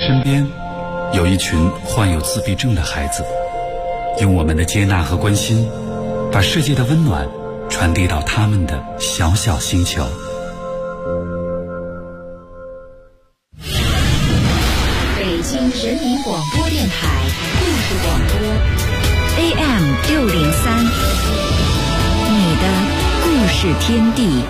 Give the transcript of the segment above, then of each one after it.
身边有一群患有自闭症的孩子，用我们的接纳和关心，把世界的温暖传递到他们的小小星球。 北京人民广播电台故事广播 AM603，你的故事天地。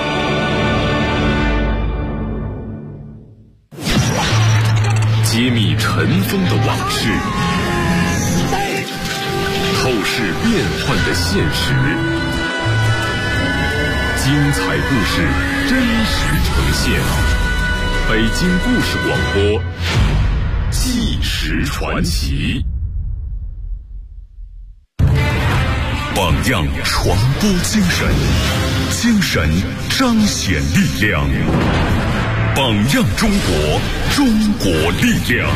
揭秘尘封的往事，透视变幻的现实，精彩故事真实呈现。北京故事广播，纪实传奇。榜样传播精神，精神彰显力量。榜样中国，中国力量。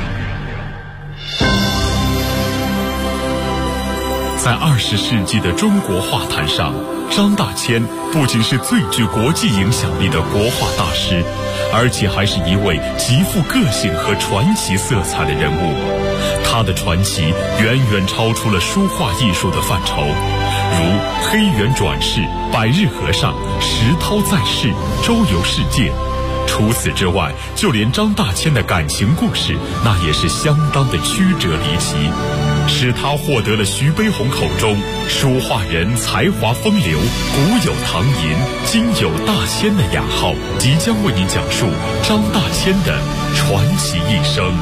在20世纪的中国画坛上，张大千不仅是最具国际影响力的国画大师，而且还是一位极富个性和传奇色彩的人物。他的传奇远远超出了书画艺术的范畴，如黑猿转世、百日和尚、石涛在世、周游世界。除此之外，就连张大千的感情故事，那也是相当的曲折离奇，使他获得了徐悲鸿口中书画人才华风流，古有唐寅，今有大千的雅号。即将为您讲述张大千的传奇一生。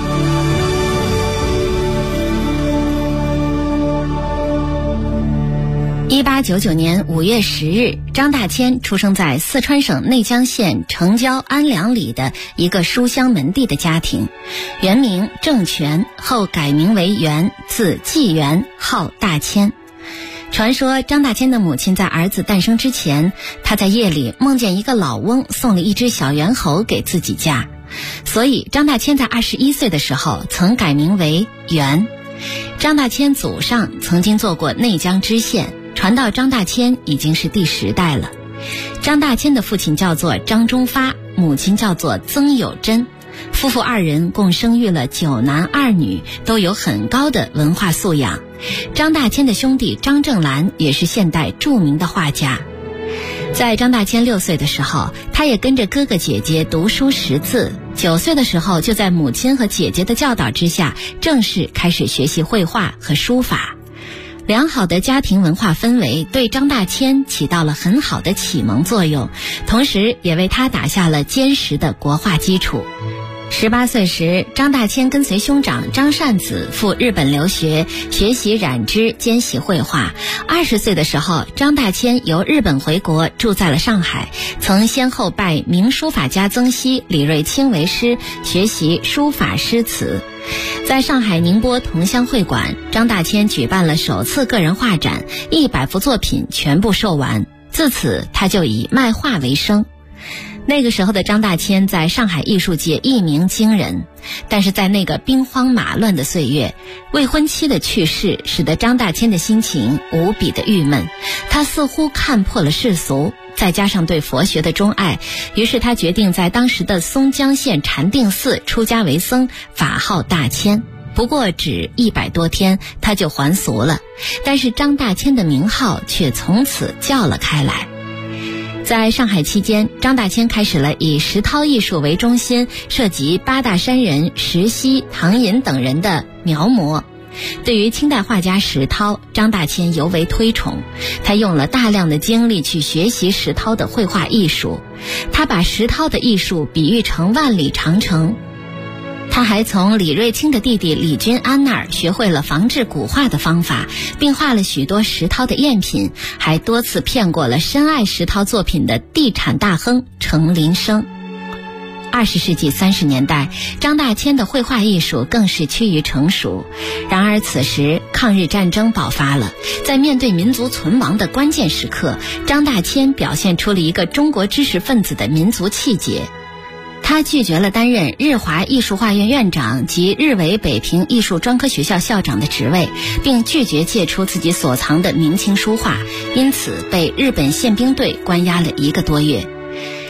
1899年5月10日，张大千出生在四川省内江县城郊安良里的一个书香门第的家庭，原名郑全，后改名为元，字纪元，号大千。传说张大千的母亲在儿子诞生之前，他在夜里梦见一个老翁送了一只小猿猴给自己家，所以张大千在21岁的时候曾改名为元。张大千祖上曾经做过内江知县，传到张大千已经是第10代了。张大千的父亲叫做张忠发，母亲叫做曾有贞，夫妇2人共生育了9男2女，都有很高的文化素养。张大千的兄弟张正兰也是现代著名的画家。在张大千6岁的时候，他也跟着哥哥姐姐读书识字，9岁的时候就在母亲和姐姐的教导之下，正式开始学习绘画和书法。良好的家庭文化氛围对张大千起到了很好的启蒙作用，同时也为他打下了坚实的国画基础。18岁时，张大千跟随兄长张善子赴日本留学，学习染织，兼习绘画。20岁的时候，张大千由日本回国，住在了上海，曾先后拜名书法家曾皙、李瑞清为师，学习书法诗词。在上海宁波同乡会馆，张大千举办了首次个人画展，100幅作品全部售完，自此他就以卖画为生。那个时候的张大千在上海艺术界一鸣惊人，但是在那个兵荒马乱的岁月，未婚妻的去世使得张大千的心情无比的郁闷，他似乎看破了世俗，再加上对佛学的钟爱，于是他决定在当时的松江县禅定寺出家为僧，法号大千。不过只100多天他就还俗了，但是张大千的名号却从此叫了开来。在上海期间，张大千开始了以石涛艺术为中心，涉及八大山人石溪、唐寅等人的描摹。对于清代画家石涛，张大千尤为推崇，他用了大量的精力去学习石涛的绘画艺术，他把石涛的艺术比喻成万里长城。他还从李瑞清的弟弟李君安那儿学会了仿制古画的方法，并画了许多石涛的赝品，还多次骗过了深爱石涛作品的地产大亨程林生。20世纪30年代，张大千的绘画艺术更是趋于成熟。然而此时抗日战争爆发了，在面对民族存亡的关键时刻，张大千表现出了一个中国知识分子的民族气节。他拒绝了担任日华艺术画院院长及日伪北平艺术专科学校校长的职位，并拒绝借出自己所藏的明清书画，因此被日本宪兵队关押了1个多月。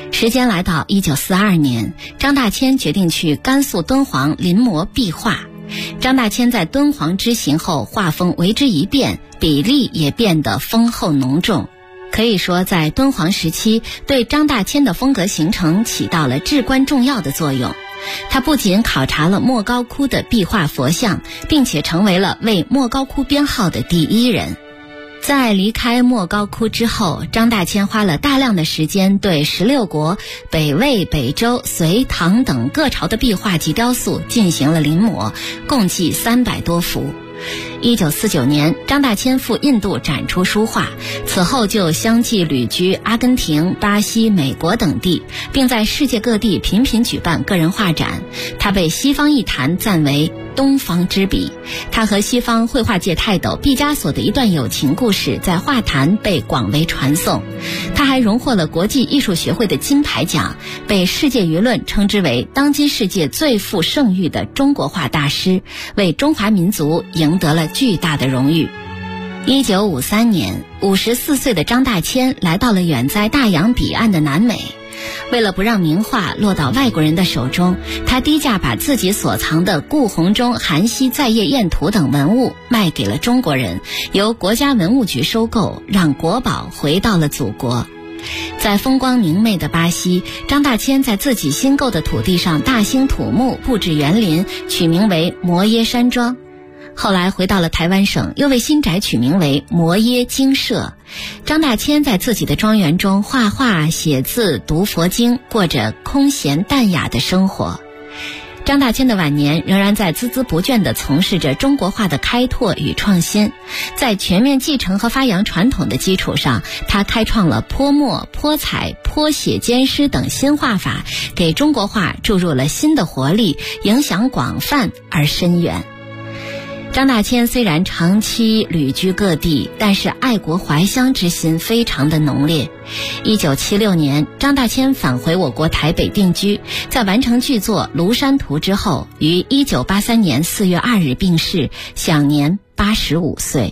时间来到1942年，张大千决定去甘肃敦煌临摹壁画。张大千在敦煌之行后，画风为之一变，比例也变得丰厚浓重。可以说，在敦煌时期，对张大千的风格形成起到了至关重要的作用。他不仅考察了莫高窟的壁画佛像，并且成为了为莫高窟编号的第一人。在离开莫高窟之后，张大千花了大量的时间对16国、北魏、北周、隋、唐等各朝的壁画及雕塑进行了临摹，共计300多幅。1949年，张大千赴印度展出书画，此后就相继旅居阿根廷、巴西、美国等地，并在世界各地频频举办个人画展。他被西方艺坛赞为东方之笔。他和西方绘画界泰斗毕加索的一段友情故事在画坛被广为传颂。他还荣获了国际艺术学会的金牌奖，被世界舆论称之为当今世界最富盛誉的中国画大师，为中华民族赢得了巨大的荣誉。1953年，54岁的张大千来到了远在大洋彼岸的南美。为了不让名画落到外国人的手中，他低价把自己所藏的顾闳中《韩熙在谒宴图》等文物卖给了中国人，由国家文物局收购，让国宝回到了祖国。在风光明媚的巴西，张大千在自己新购的土地上大兴土木，布置园林，取名为摩耶山庄。后来回到了台湾省，又为新宅取名为摩耶精舍。张大千在自己的庄园中画画、写字、读佛经，过着空闲淡雅的生活。张大千的晚年仍然在孜孜不倦地从事着中国画的开拓与创新。在全面继承和发扬传统的基础上，他开创了泼墨、泼彩、泼写兼施等新画法，给中国画注入了新的活力，影响广泛而深远。张大千虽然长期旅居各地，但是爱国怀乡之心非常的浓烈。1976年，张大千返回我国台北定居，在完成剧作《庐山图》之后，于1983年4月2日病逝，享年85岁。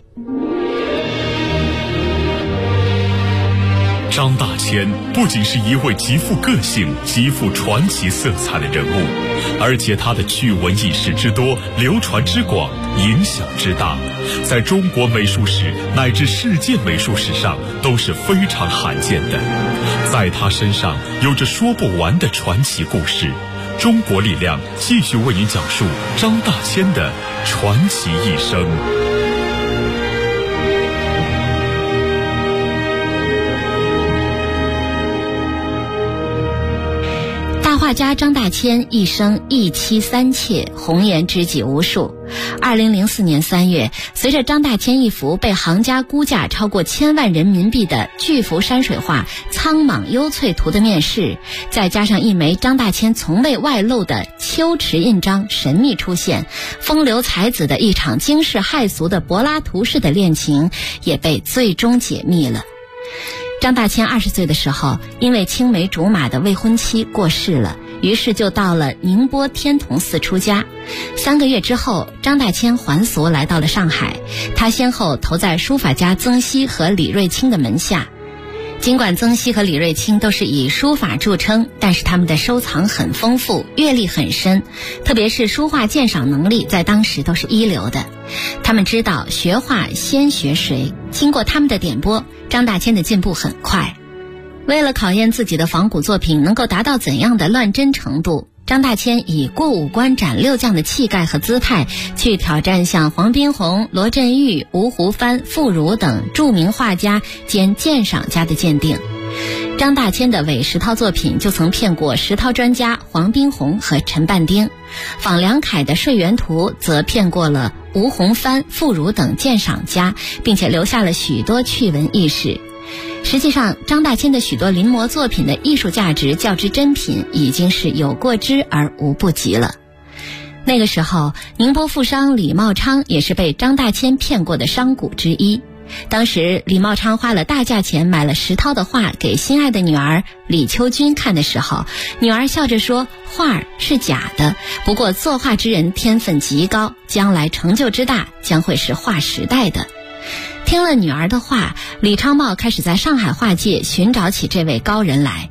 张大千不仅是一位极富个性、极富传奇色彩的人物，而且他的趣闻轶事之多、流传之广、影响之大，在中国美术史乃至世界美术史上都是非常罕见的。在他身上有着说不完的传奇故事。中国力量继续为您讲述张大千的传奇一生。 画家张大千一生一妻三妾，红颜知己无数。2004年3月，随着张大千一幅被行家估价超过1000万人民币的巨幅山水画《苍莽幽翠图》的面世，再加上一枚张大千从未外露的秋池印章神秘出现，风流才子的一场惊世骇俗的柏拉图式的恋情也被最终解密了。张大千20岁的时候，因为青梅竹马的未婚妻过世了，于是就到了宁波天童寺出家。3个月之后，张大千还俗来到了上海，他先后投在书法家曾皙和李瑞清的门下。尽管曾皙和李瑞清都是以书法著称，但是他们的收藏很丰富，阅历很深，特别是书画鉴赏能力在当时都是一流的。他们知道学画先学谁，经过他们的点拨，张大千的进步很快。为了考验自己的仿古作品能够达到怎样的乱真程度，张大千以过五关斩六将的气概和姿态去挑战像黄宾虹、罗振玉、吴湖帆、傅如等著名画家兼鉴赏家的鉴定。张大千的伪石涛作品就曾骗过石涛专家黄宾虹和陈半丁，仿梁楷的《睡园图》则骗过了吴洪帆、傅如等鉴赏家，并且留下了许多趣闻轶事。实际上，张大千的许多临摹作品的艺术价值较之珍品，已经是有过之而无不及了。那个时候，宁波富商李茂昌也是被张大千骗过的商贾之一。当时李茂昌花了大价钱买了石涛的画给心爱的女儿李秋君看的时候，女儿笑着说画是假的，不过作画之人天分极高，将来成就之大将会是划时代的。听了女儿的话，李昌茂开始在上海画界寻找起这位高人来。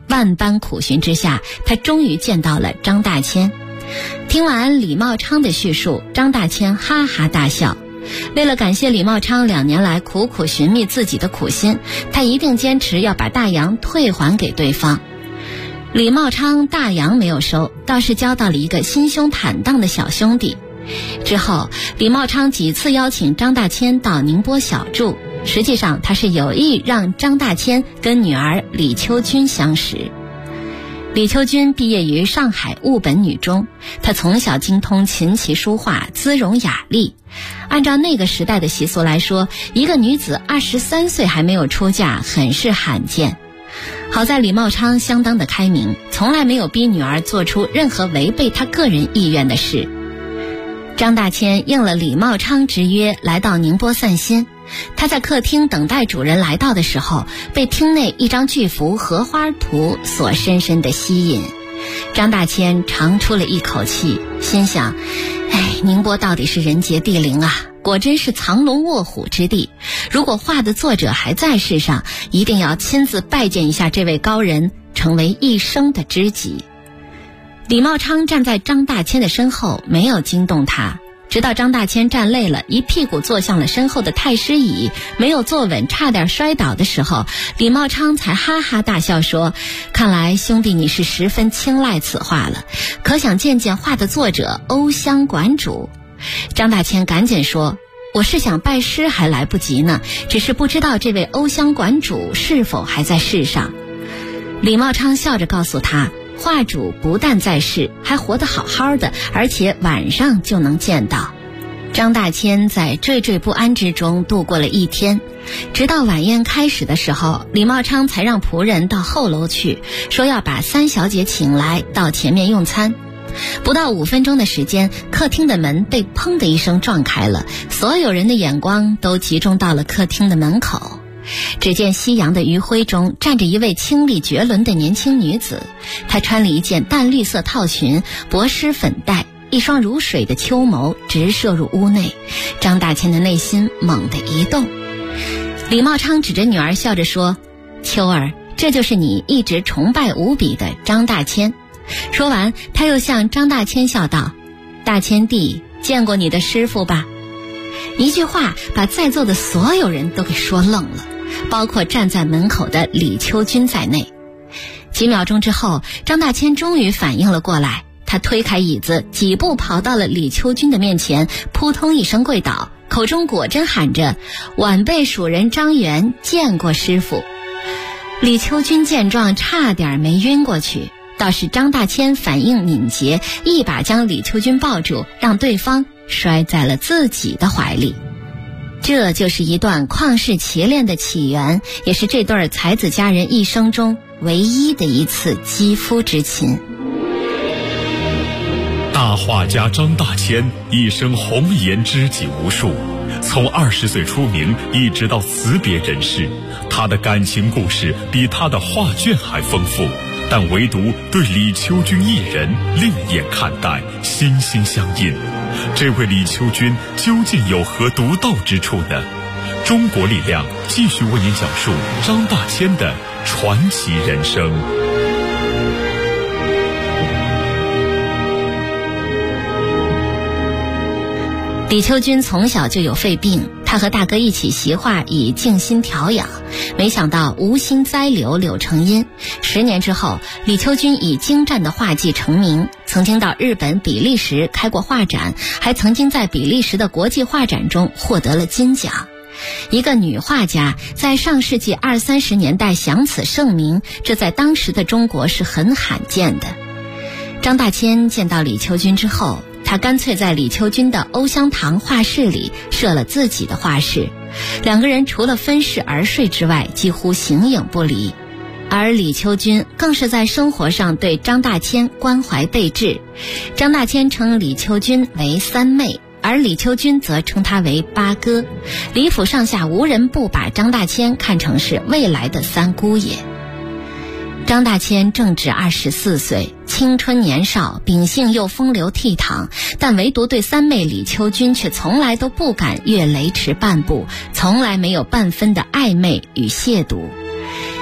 万般苦寻之下，他终于见到了张大千。听完李茂昌的叙述，张大千哈哈大笑。为了感谢李茂昌2年来苦苦寻觅自己的苦心，他一定坚持要把大洋退还给对方。李茂昌大洋没有收，倒是交到了一个心胸坦荡的小兄弟。之后，李茂昌几次邀请张大千到宁波小住，实际上他是有意让张大千跟女儿李秋君相识。李秋君毕业于上海务本女中，她从小精通琴棋书画，姿容雅丽。按照那个时代的习俗来说，一个女子23岁还没有出嫁，很是罕见。好在李茂昌相当的开明，从来没有逼女儿做出任何违背他个人意愿的事。张大千应了李茂昌之约，来到宁波散心。他在客厅等待主人来到的时候，被厅内一张巨幅荷花图所深深地吸引。张大千长出了一口气，心想：宁波到底是人杰地灵啊，果真是藏龙卧虎之地。如果画的作者还在世上，一定要亲自拜见一下这位高人，成为一生的知己。李茂昌站在张大千的身后，没有惊动他，直到张大千站累了，一屁股坐向了身后的太师椅，没有坐稳，差点摔倒的时候，李茂昌才哈哈大笑说：看来兄弟你是十分青睐此画了，可想见见画的作者欧湘馆主。张大千赶紧说：我是想拜师还来不及呢，只是不知道这位欧湘馆主是否还在世上。李茂昌笑着告诉他，画主不但在世，还活得好好的，而且晚上就能见到。张大千在惴惴不安之中度过了一天，直到晚宴开始的时候，李茂昌才让仆人到后楼去，说要把3小姐请来到前面用餐。不到5分钟的时间，客厅的门被砰的一声撞开了，所有人的眼光都集中到了客厅的门口。只见夕阳的余晖中站着一位清丽绝伦的年轻女子，她穿了一件淡绿色套裙，薄施粉黛，一双如水的秋眸直射入屋内。张大千的内心猛地一动。李茂昌指着女儿笑着说：秋儿，这就是你一直崇拜无比的张大千。说完，他又向张大千笑道：大千弟，见过你的师傅吧？一句话把在座的所有人都给说愣了，包括站在门口的李秋君在内。几秒钟之后，张大千终于反应了过来，他推开椅子，几步跑到了李秋君的面前，扑通一声跪倒，口中果真喊着：晚辈属人张元，见过师傅。李秋君见状差点没晕过去，倒是张大千反应敏捷，一把将李秋君抱住，让对方摔在了自己的怀里。这就是一段旷世奇恋的起源，也是这对才子佳人一生中唯一的一次肌肤之亲。 大画家张大千一生红颜知己无数，从20岁出名一直到辞别人世，他的感情故事比他的画卷还丰富，但唯独对李秋君一人另眼看待，心心相印。这位李秋君究竟有何独到之处呢？中国力量继续为您讲述张大千的传奇人生。 李秋君从小就有肺病，他和大哥一起习画以静心调养，没想到无心栽柳柳成荫。10年之后，李秋君以精湛的画技成名，曾经到日本、比利时开过画展，还曾经在比利时的国际画展中获得了金奖。一个女画家在上世纪20-30年代享此盛名，这在当时的中国是很罕见的。张大千见到李秋君之后，他干脆在李秋君的欧湘堂画室里设了自己的画室，两个人除了分室而睡之外，几乎形影不离。而李秋君更是在生活上对张大千关怀备至，张大千称李秋君为三妹，而李秋君则称他为八哥。李府上下无人不把张大千看成是未来的三姑爷。张大千正值24岁，青春年少，秉性又风流倜傥，但唯独对三妹李秋君却从来都不敢越雷池半步，从来没有半分的暧昧与亵渎。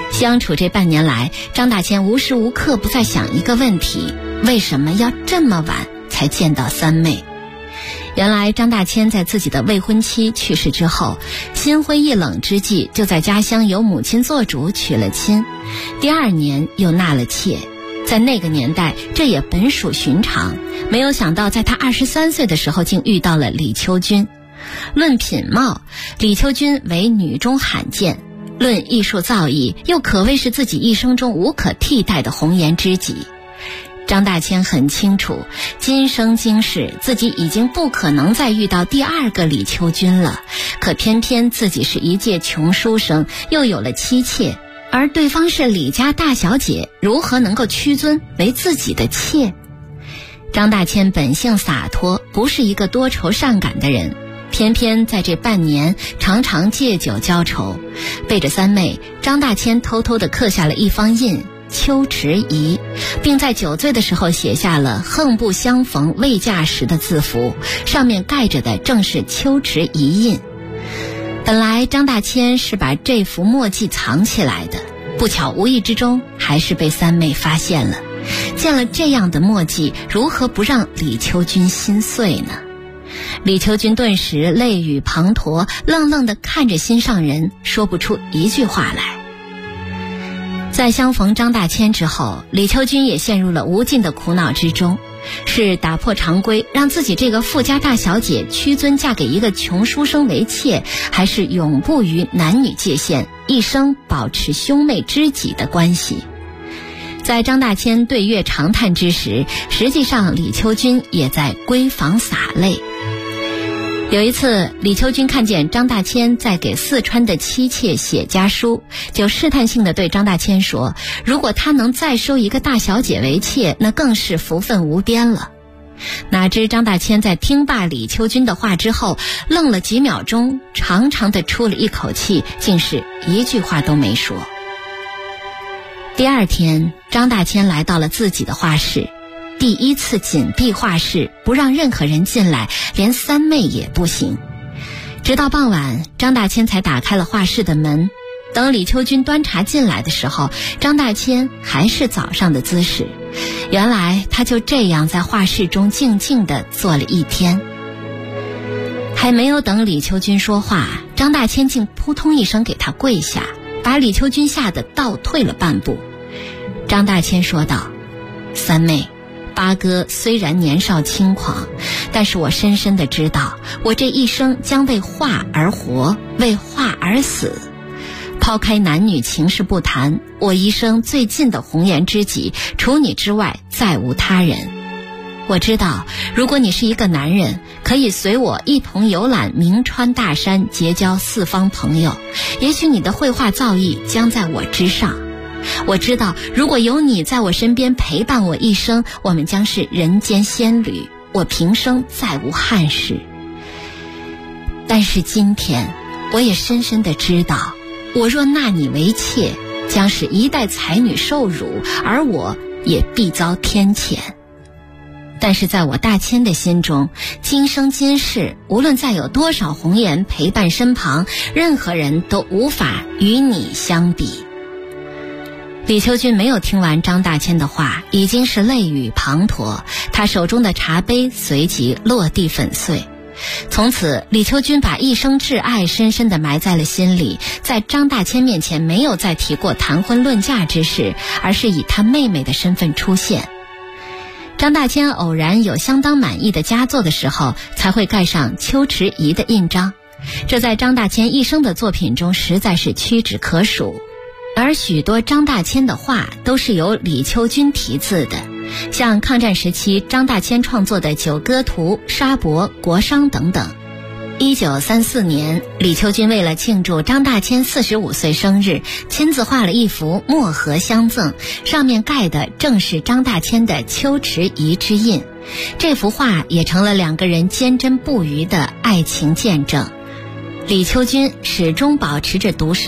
相处这半年来，张大千无时无刻不在想一个问题：为什么要这么晚才见到三妹？原来张大千在自己的未婚妻去世之后，心灰意冷之际，就在家乡由母亲做主娶了亲，第2年又纳了妾。在那个年代，这也本属寻常，没有想到在他23岁的时候，竟遇到了李秋君。论品貌，李秋君为女中罕见；论艺术造诣，又可谓是自己一生中无可替代的红颜知己。张大千很清楚，今生今世自己已经不可能再遇到第2个李秋君了，可偏偏自己是一介穷书生，又有了妻妾，而对方是李家大小姐，如何能够屈尊为自己的妾？张大千本性洒脱，不是一个多愁善感的人，偏偏在这半年常常借酒浇愁，背着三妹，张大千偷偷地刻下了一方印秋池遗，并在酒醉的时候写下了恨不相逢未嫁时的字符，上面盖着的正是秋池遗印。本来张大千是把这幅墨迹藏起来的，不巧无意之中还是被三妹发现了。见了这样的墨迹，如何不让李秋君心碎呢？李秋君顿时泪雨滂沱，愣愣地看着心上人，说不出一句话来。在相逢张大千之后，李秋君也陷入了无尽的苦恼之中，是打破常规，让自己这个富家大小姐屈尊嫁给一个穷书生为妾，还是永不于男女界限，一生保持兄妹知己的关系？在张大千对月长叹之时，实际上李秋君也在闺房洒泪。有一次，李秋君看见张大千在给四川的妻妾写家书，就试探性地对张大千说，如果他能再收一个大小姐为妾，那更是福分无边了。哪知张大千在听罢李秋君的话之后，愣了几秒钟，长长地出了一口气，竟是一句话都没说。第2天，张大千来到了自己的画室，第1次紧闭画室，不让任何人进来，连三妹也不行。直到傍晚，张大千才打开了画室的门。等李秋君端茶进来的时候，张大千还是早上的姿势。原来他就这样在画室中静静地坐了1天。还没有等李秋君说话，张大千竟扑通一声给他跪下，把李秋君吓得倒退了半步。张大千说道，三妹，八哥虽然年少轻狂，但是我深深地知道，我这一生将为画而活，为画而死。抛开男女情事不谈，我一生最近的红颜知己，除你之外再无他人。我知道，如果你是一个男人，可以随我一同游览名川大山，结交四方朋友，也许你的绘画造诣将在我之上。我知道，如果有你在我身边陪伴我一生，我们将是人间仙侣，我平生再无憾事。但是今天，我也深深地知道，我若纳你为妾，将是一代才女受辱，而我也必遭天谴。但是在我大千的心中，今生今世，无论再有多少红颜陪伴身旁，任何人都无法与你相比。李秋君没有听完张大千的话，已经是泪雨滂沱，他手中的茶杯随即落地粉碎。从此，李秋君把一生挚爱深深地埋在了心里，在张大千面前没有再提过谈婚论嫁之事，而是以他妹妹的身份出现。张大千偶然有相当满意的佳作的时候，才会盖上秋池遗的印章，这在张大千一生的作品中实在是屈指可数。而许多张大千的画都是由李秋君题字的，像抗战时期张大千创作的《九歌图》《沙伯》《国殇》等等。1934年，李秋君为了庆祝张大千45岁生日，亲自画了一幅墨荷相赠，上面盖的正是张大千的秋池遗之印。这幅画也成了两个人坚贞不渝的爱情见证。李秋君始终保持着独身，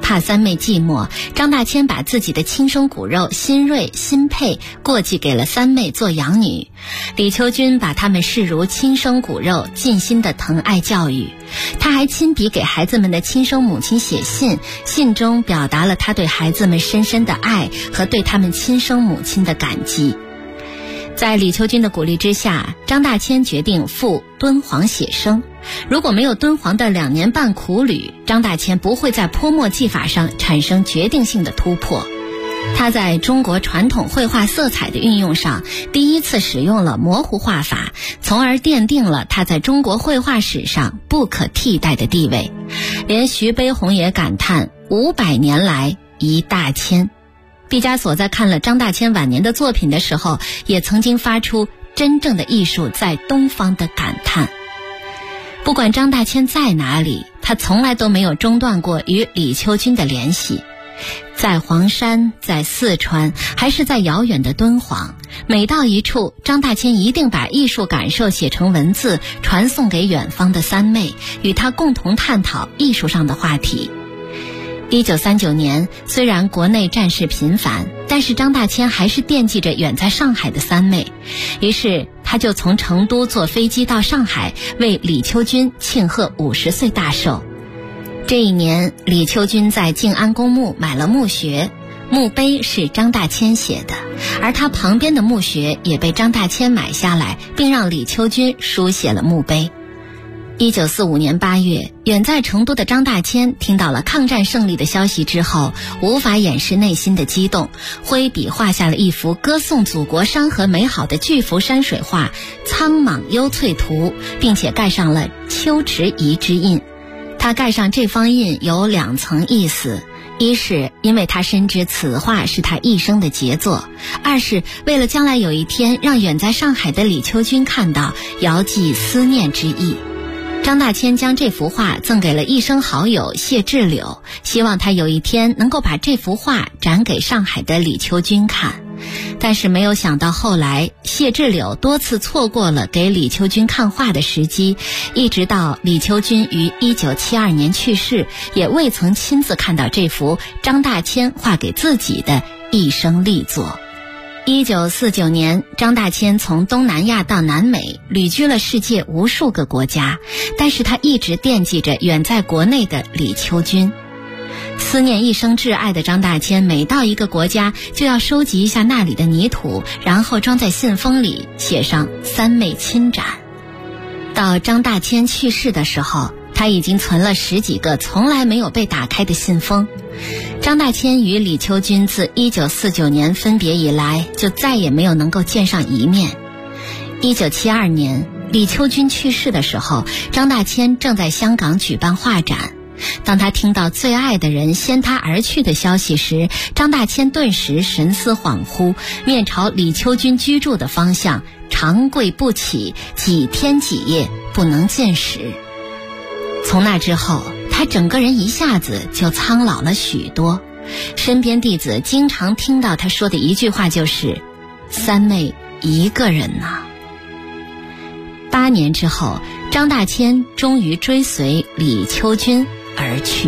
怕三妹寂寞，张大千把自己的亲生骨肉新锐、新配过继给了三妹做养女。李秋君把他们视如亲生骨肉，尽心的疼爱教育。他还亲笔给孩子们的亲生母亲写信，信中表达了他对孩子们深深的爱和对他们亲生母亲的感激。在李秋君的鼓励之下，张大千决定赴敦煌写生。如果没有敦煌的2年半苦旅，张大千不会在泼墨技法上产生决定性的突破。他在中国传统绘画色彩的运用上第一次使用了模糊画法，从而奠定了他在中国绘画史上不可替代的地位。连徐悲鸿也感叹500年来一大千。毕加索在看了张大千晚年的作品的时候，也曾经发出真正的艺术在东方的感叹。不管张大千在哪里，他从来都没有中断过与李秋君的联系。在黄山，在四川，还是在遥远的敦煌，每到一处，张大千一定把艺术感受写成文字，传送给远方的三妹，与他共同探讨艺术上的话题。1939年，虽然国内战事频繁，但是张大千还是惦记着远在上海的三妹，于是他就从成都坐飞机到上海，为李秋君庆贺50岁大寿。这一年，李秋君在静安公墓买了墓穴，墓碑是张大千写的，而他旁边的墓穴也被张大千买下来，并让李秋君书写了墓碑。1945年8月，远在成都的张大千听到了抗战胜利的消息之后，无法掩饰内心的激动，挥笔画下了一幅歌颂祖国山河美好的巨幅山水画《苍莽幽翠图》，并且盖上了秋池遗之印。他盖上这方印有2层意思，一是因为他深知此画是他一生的杰作，二是为了将来有一天让远在上海的李秋君看到，遥寄思念之意。张大千将这幅画赠给了一生好友谢志柳，希望他有一天能够把这幅画展给上海的李秋君看。但是没有想到后来谢志柳多次错过了给李秋君看画的时机，一直到李秋君于1972年去世，也未曾亲自看到这幅张大千画给自己的一生力作。1949年，张大千从东南亚到南美，旅居了世界无数个国家，但是他一直惦记着远在国内的李秋君。思念一生挚爱的张大千，每到一个国家就要收集一下那里的泥土，然后装在信封里，写上三妹亲展。到张大千去世的时候，他已经存了10几个从来没有被打开的信封。张大千与李秋君自1949年分别以来，就再也没有能够见上一面。1972年，李秋君去世的时候，张大千正在香港举办画展。当他听到最爱的人先他而去的消息时，张大千顿时神思恍惚，面朝李秋君居住的方向，长跪不起，几天几夜不能进食。从那之后，他整个人一下子就苍老了许多。身边弟子经常听到他说的一句话就是：“三妹一个人呐。”8年之后，张大千终于追随李秋君而去。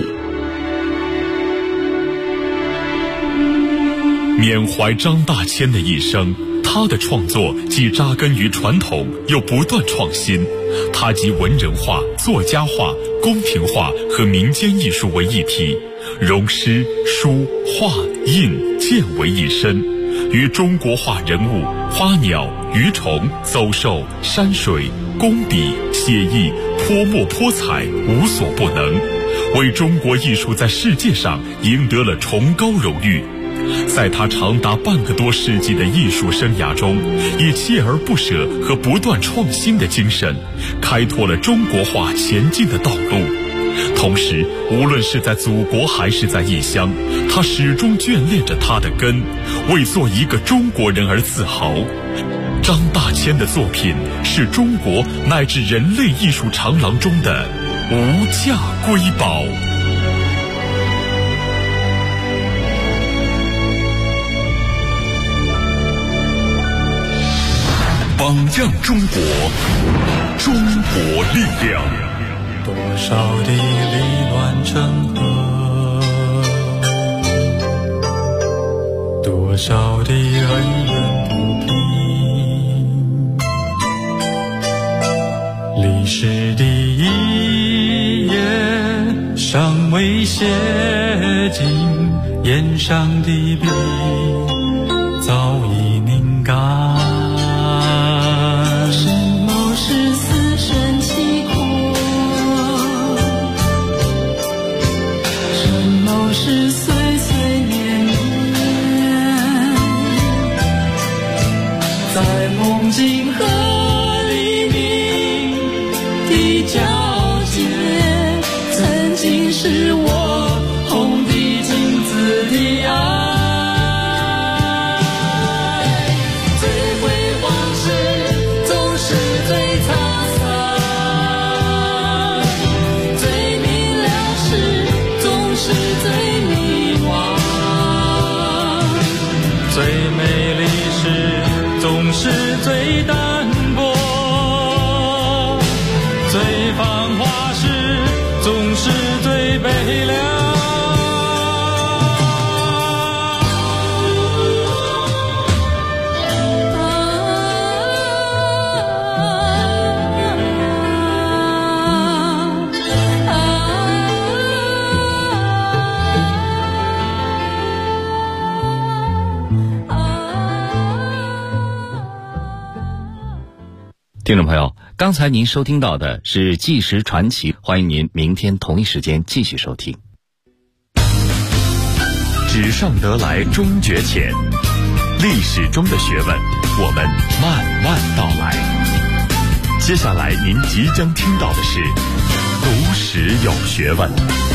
缅怀张大千的一生，他的创作既扎根于传统，又不断创新。他集文人画、作家画、宫廷画和民间艺术为一体，融诗、书、画、印、剑为一身，与中国画人物、花鸟、鱼虫、走兽、山水、工笔、写意、泼墨泼彩无所不能，为中国艺术在世界上赢得了崇高荣誉。在他长达半个多世纪的艺术生涯中，以锲而不舍和不断创新的精神，开拓了中国画前进的道路。同时，无论是在祖国还是在异乡，他始终眷恋着他的根，为做一个中国人而自豪。张大千的作品是中国乃至人类艺术长廊中的无价瑰宝。榜样中国，中国力量。 多少的离乱成河， 少的恩怨不平，历史的一页尚未写尽，眼上的笔早已拧干。 什么是思顺其苦？什么是岁岁年年？在梦境和黎明的交界，曾经是我红的金子的爱。 最美丽时总是最淡薄，最繁华时总是最悲凉。 听众朋友，刚才您收听到的是纪实传奇，欢迎您明天同一时间继续收听。 纸上得来终觉浅，历史中的学问，我们慢慢道来。接下来您即将听到的是读史有学问。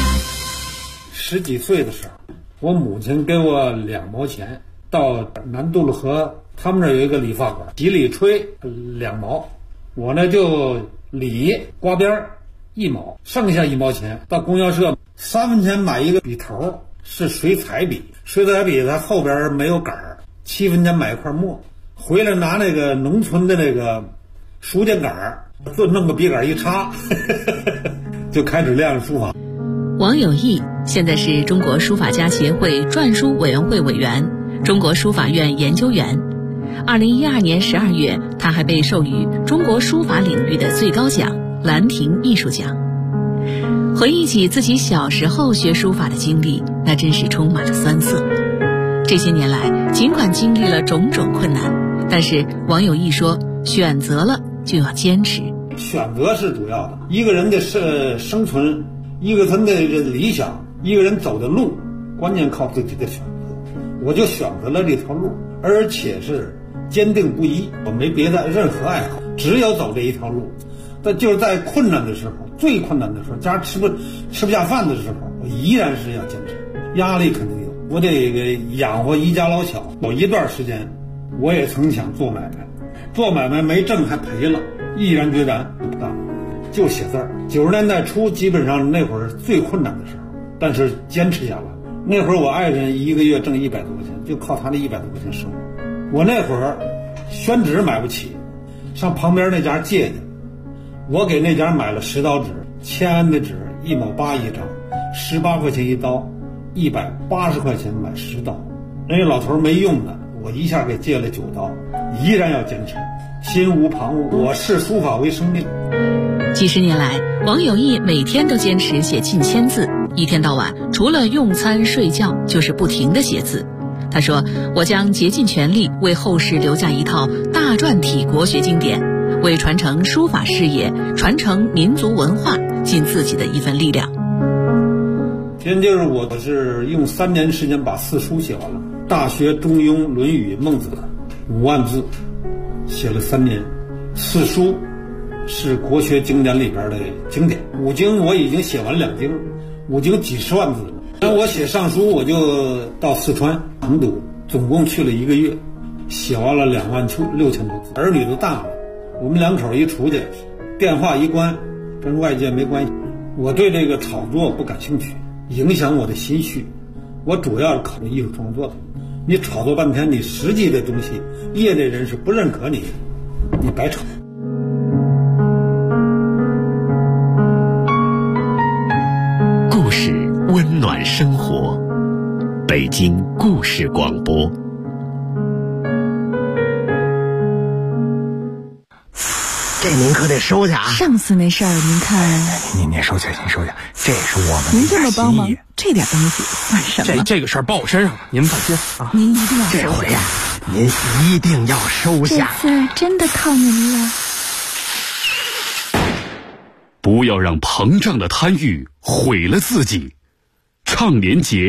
10几岁的时候，我母亲给我2毛钱，到南渡路河，他们那儿有一个理发馆，洗理吹2毛，我呢就理刮边1毛，剩下1毛钱到供销社3分钱买一个笔头，是水彩笔，水彩笔它后边没有杆儿，7分钱买一块墨，回来拿那个农村的那个书架杆儿，就弄个笔杆一插就开始练书法。 王有义现在是中国书法家协会篆书委员会委员、中国书法院研究员。2012年12月，他还被授予中国书法领域的最高奖兰亭艺术奖。回忆起自己小时候学书法的经历，那真是充满了酸涩。这些年来，尽管经历了种种困难，但是王有义说，选择了就要坚持。 选择是主要的，一个人的生存，一个人的理想，一个人走的路，关键靠自己的选择。我就选择了这条路，而且是坚定不移，我没别的任何爱好，只有走这一条路。但就是在困难的时候，最困难的时候，家吃不下饭的时候，我依然是要坚持。压力肯定有，我得养活一家老小。有一段时间，我也曾想做买卖，做买卖没挣还赔了，毅然决然不干，就写字儿。90年代初，基本上那会儿最困难的时候，但是坚持下来。那会儿我爱人1个月挣100多块钱，就靠他那100多块钱生活。我那会儿宣纸买不起，上旁边那家借去，我给那家买了10刀纸，签安的纸1毛8一张，18块钱一刀，180块钱买10刀。人家老头没用的，我一下给借了9刀，依然要坚持，心无旁骛，我视书法为生命。 几十年来，王有义每天都坚持写近1000字，一天到晚除了用餐睡觉就是不停地写字。他说，我将竭尽全力为后世留下一套大篆体国学经典，为传承书法事业、传承民族文化尽自己的一份力量。 现在就是我是用3年时间把4书写完了，《大学》《中庸》《论语》《孟子》5万字，写了3年。4书是国学经典里边的经典，5经我已经写完2经，5经几十万字了。那我写上书，我就到四川成都，总共去了1个月，写完了26000多字。儿女都大了，我们2口一出去，电话一关，跟外界没关系。我对这个炒作不感兴趣，影响我的心绪。我主要是考虑艺术创作的。你炒作半天，你实际的东西，业内人士不认可你，你白炒。 故事温暖生活，北京故事广播这您可得收下啊！ 上次那事儿您看， 您收下，这是我们您这么帮忙，这点东西算什么？ 这个事儿报我身上了，您放心啊！ 您一定要收下。 这回呀，您一定要收下。 这次真的靠您了。 不要让膨胀的贪欲毁了自己。倡廉洁